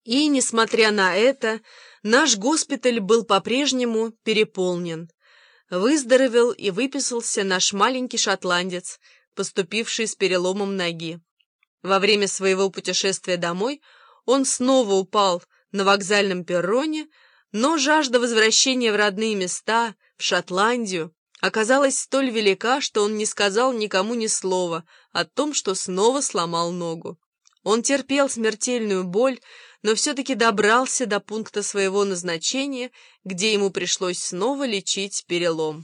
И, несмотря на это, наш госпиталь был по-прежнему переполнен. Выздоровел и выписался наш маленький шотландец, поступивший с переломом ноги. Во время своего путешествия домой он снова упал на вокзальном перроне, но жажда возвращения в родные места, в Шотландию, оказалась столь велика, что он не сказал никому ни слова о том, что снова сломал ногу. Он терпел смертельную боль, но все-таки добрался до пункта своего назначения, где ему пришлось снова лечить перелом.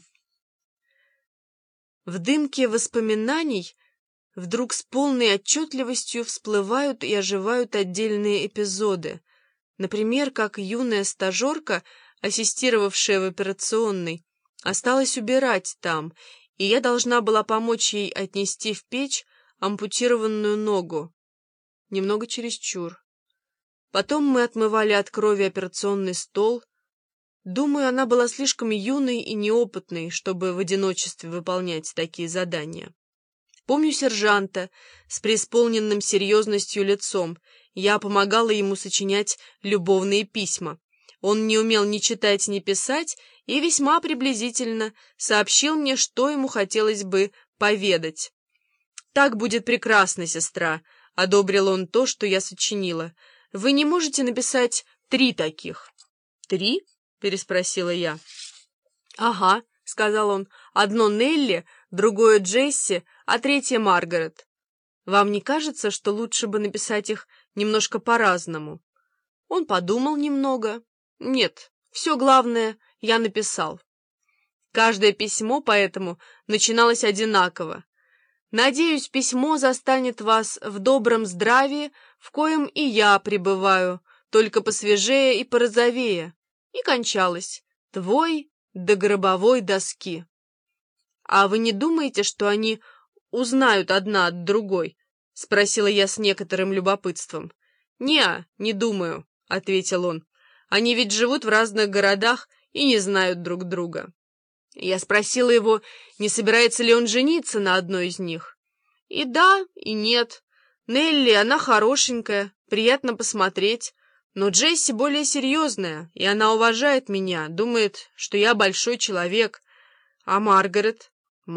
В дымке воспоминаний вдруг с полной отчетливостью всплывают и оживают отдельные эпизоды. Например, как юная стажерка, ассистировавшая в операционной, осталась убирать там, и я должна была помочь ей отнести в печь ампутированную ногу. Немного чересчур. Потом мы отмывали от крови операционный стол. Думаю, она была слишком юной и неопытной, чтобы в одиночестве выполнять такие задания. Помню сержанта с преисполненным серьезностью лицом. Я помогала ему сочинять любовные письма. Он не умел ни читать, ни писать, и весьма приблизительно сообщил мне, что ему хотелось бы поведать. «Так будет прекрасно, сестра», — одобрил он то, что я сочинила. «Вы не можете написать 3 таких?» «3?» — переспросила я. «Ага», — сказал он, — «одно Нелли, другое Джесси, а третье Маргарет. Вам не кажется, что лучше бы написать их немножко по-разному?» Он подумал немного. «Нет, все главное я написал». Каждое письмо поэтому начиналось одинаково. «Надеюсь, письмо застанет вас в добром здравии, в коем и я пребываю, только посвежее и порозовее». И кончалось: «Твой до гробовой доски». «А вы не думаете, что они узнают одна от другой?» — спросила я с некоторым любопытством. Не думаю», — ответил он. «Они ведь живут в разных городах и не знают друг друга». Я спросила его, не собирается ли он жениться на одной из них. И да, и нет. Нелли, она хорошенькая, приятно посмотреть, но Джесси более серьезная, и она уважает меня, думает, что я большой человек. А Маргарет?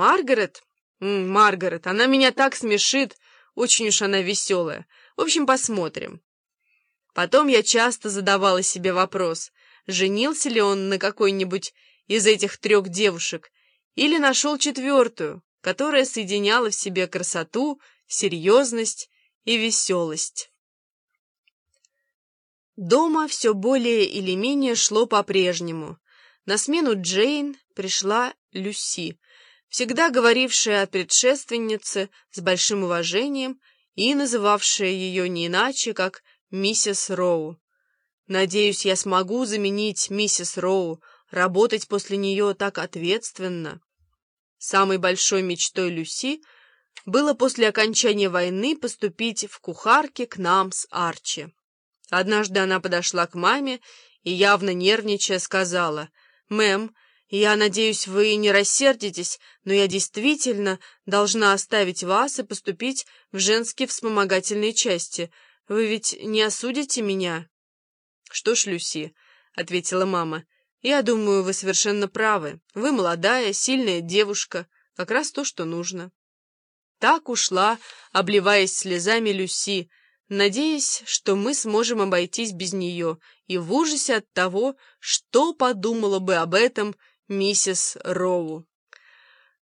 Маргарет, она меня так смешит, очень уж она веселая. В общем, посмотрим. Потом я часто задавала себе вопрос, женился ли он на какой-нибудь из этих 3 девушек, или нашел 4-ю, которая соединяла в себе красоту, серьезность и веселость. Дома все более или менее шло по-прежнему. На смену Джейн пришла Люси, всегда говорившая о предшественнице с большим уважением и называвшая ее не иначе, как миссис Роу. Надеюсь, я смогу заменить миссис Роу, работать после нее так ответственно. Самой большой мечтой Люси было после окончания войны поступить в кухарки к нам с Арчи. Однажды она подошла к маме и, явно нервничая, сказала: «Мэм, я надеюсь, вы не рассердитесь, но я действительно должна оставить вас и поступить в женские вспомогательные части. Вы ведь не осудите меня?» «Что ж, Люси», — ответила мама, — «я думаю, вы совершенно правы. Вы молодая, сильная девушка, как раз то, что нужно». Так ушла, обливаясь слезами, Люси, надеясь, что мы сможем обойтись без нее, и в ужасе от того, что подумала бы об этом миссис Роу.